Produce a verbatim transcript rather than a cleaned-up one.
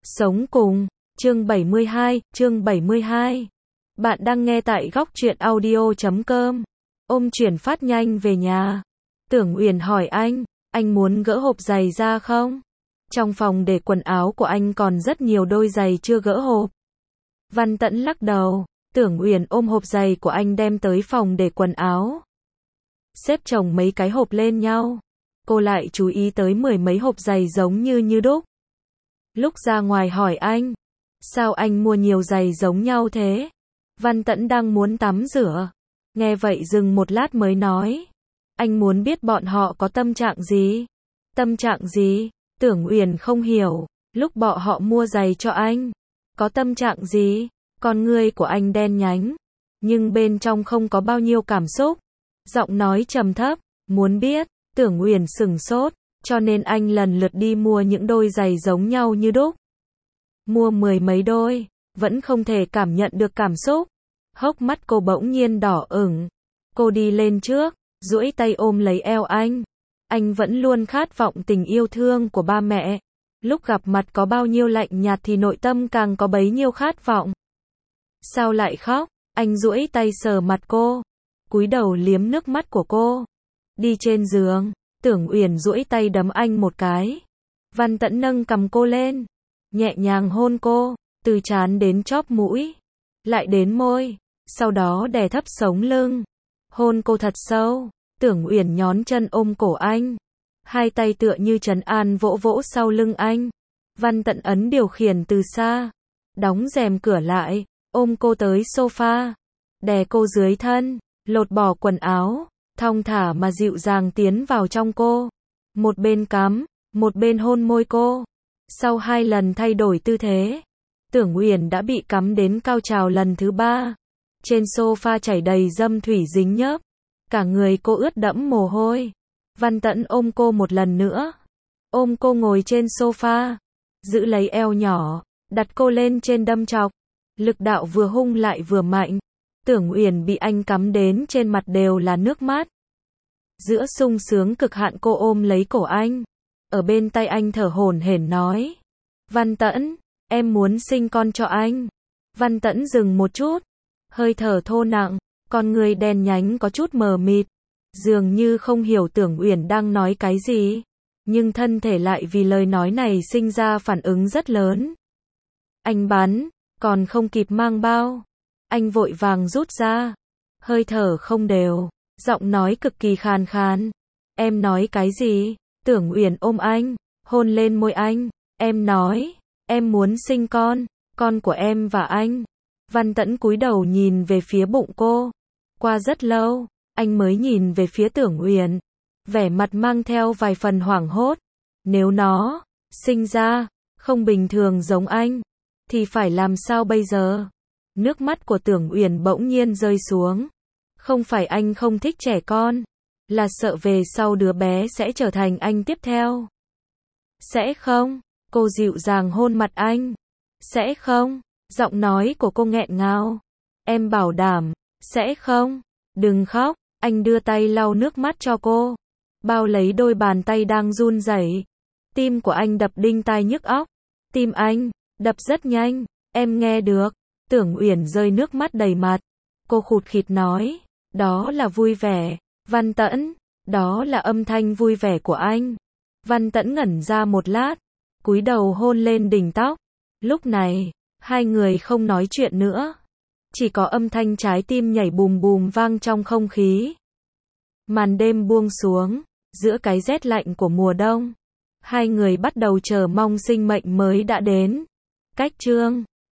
Sống cùng, chương bảy mươi hai, chương bảy mươi hai. Bạn đang nghe tại góc truyện audio chấm com. Ôm chuyển phát nhanh về nhà. Tưởng Uyển hỏi anh, anh muốn gỡ hộp giày ra không? Trong phòng để quần áo của anh còn rất nhiều đôi giày chưa gỡ hộp. Văn Tẫn lắc đầu, Tưởng Uyển ôm hộp giày của anh đem tới phòng để quần áo. Xếp chồng mấy cái hộp lên nhau. Cô lại chú ý tới mười mấy hộp giày giống như như đúc. Lúc ra ngoài hỏi anh, sao anh mua nhiều giày giống nhau thế? Văn Tẫn đang muốn tắm rửa. Nghe vậy dừng một lát mới nói, anh muốn biết bọn họ có tâm trạng gì? Tâm trạng gì? Tưởng Uyển không hiểu, lúc bọn họ mua giày cho anh, có tâm trạng gì? Con ngươi của anh đen nhánh, nhưng bên trong không có bao nhiêu cảm xúc. Giọng nói trầm thấp, muốn biết. Tưởng Uyển sửng sốt, cho nên anh lần lượt đi mua những đôi giày giống nhau như đúc. Mua mười mấy đôi, vẫn không thể cảm nhận được cảm xúc. Hốc mắt cô bỗng nhiên đỏ ửng. Cô đi lên trước, duỗi tay ôm lấy eo anh. Anh vẫn luôn khát vọng tình yêu thương của ba mẹ. Lúc gặp mặt có bao nhiêu lạnh nhạt thì nội tâm càng có bấy nhiêu khát vọng. Sao lại khóc? Anh duỗi tay sờ mặt cô, cúi đầu liếm nước mắt của cô. Đi trên giường, Tưởng Uyển duỗi tay đấm anh một cái. Văn Tẫn nâng cằm cô lên, nhẹ nhàng hôn cô, từ trán đến chóp mũi, lại đến môi, sau đó đè thấp sống lưng, hôn cô thật sâu. Tưởng Uyển nhón chân ôm cổ anh, hai tay tựa như trấn an vỗ vỗ sau lưng anh. Văn Tẫn ấn điều khiển từ xa, đóng rèm cửa lại, ôm cô tới sofa, đè cô dưới thân, lột bỏ quần áo, thong thả mà dịu dàng tiến vào trong cô. Một bên cắm, một bên hôn môi cô. Sau hai lần thay đổi tư thế, Tưởng Uyển đã bị cắm đến cao trào lần thứ ba. Trên sofa chảy đầy dâm thủy dính nhớp, cả người cô ướt đẫm mồ hôi. Văn Tẫn ôm cô một lần nữa, ôm cô ngồi trên sofa, giữ lấy eo nhỏ, đặt cô lên trên đâm chọc. Lực đạo vừa hung lại vừa mạnh. Tưởng Uyển bị anh cắm đến trên mặt đều là nước mắt. Giữa sung sướng cực hạn cô ôm lấy cổ anh, ở bên tay anh thở hổn hển nói, Văn Tẫn, em muốn sinh con cho anh. Văn Tẫn dừng một chút, hơi thở thô nặng, con người đen nhánh có chút mờ mịt, dường như không hiểu Tưởng Uyển đang nói cái gì, nhưng thân thể lại vì lời nói này sinh ra phản ứng rất lớn. Anh bắn, còn không kịp mang bao, anh vội vàng rút ra, hơi thở không đều, giọng nói cực kỳ khàn khàn. Em nói cái gì? Tưởng Uyển ôm anh, hôn lên môi anh. Em nói, em muốn sinh con, con của em và anh. Văn Tẫn cúi đầu nhìn về phía bụng cô. Qua rất lâu, anh mới nhìn về phía Tưởng Uyển, vẻ mặt mang theo vài phần hoảng hốt. Nếu nó sinh ra không bình thường giống anh, thì phải làm sao bây giờ? Nước mắt của Tưởng Uyển bỗng nhiên rơi xuống. Không phải anh không thích trẻ con, là sợ về sau đứa bé sẽ trở thành anh tiếp theo. Sẽ không? Cô dịu dàng hôn mặt anh. Sẽ không? Giọng nói của cô nghẹn ngào. Em bảo đảm, sẽ không? Đừng khóc. Anh đưa tay lau nước mắt cho cô, bao lấy đôi bàn tay đang run rẩy. Tim của anh đập đinh tai nhức óc. Tim anh đập rất nhanh, em nghe được. Tưởng Uyển rơi nước mắt đầy mặt. Cô khụt khịt nói, đó là vui vẻ. Văn Tẫn, đó là âm thanh vui vẻ của anh. Văn Tẫn ngẩn ra một lát, cúi đầu hôn lên đỉnh tóc. Lúc này, hai người không nói chuyện nữa, chỉ có âm thanh trái tim nhảy bùm bùm vang trong không khí. Màn đêm buông xuống, giữa cái rét lạnh của mùa đông, hai người bắt đầu chờ mong sinh mệnh mới đã đến. Cách chương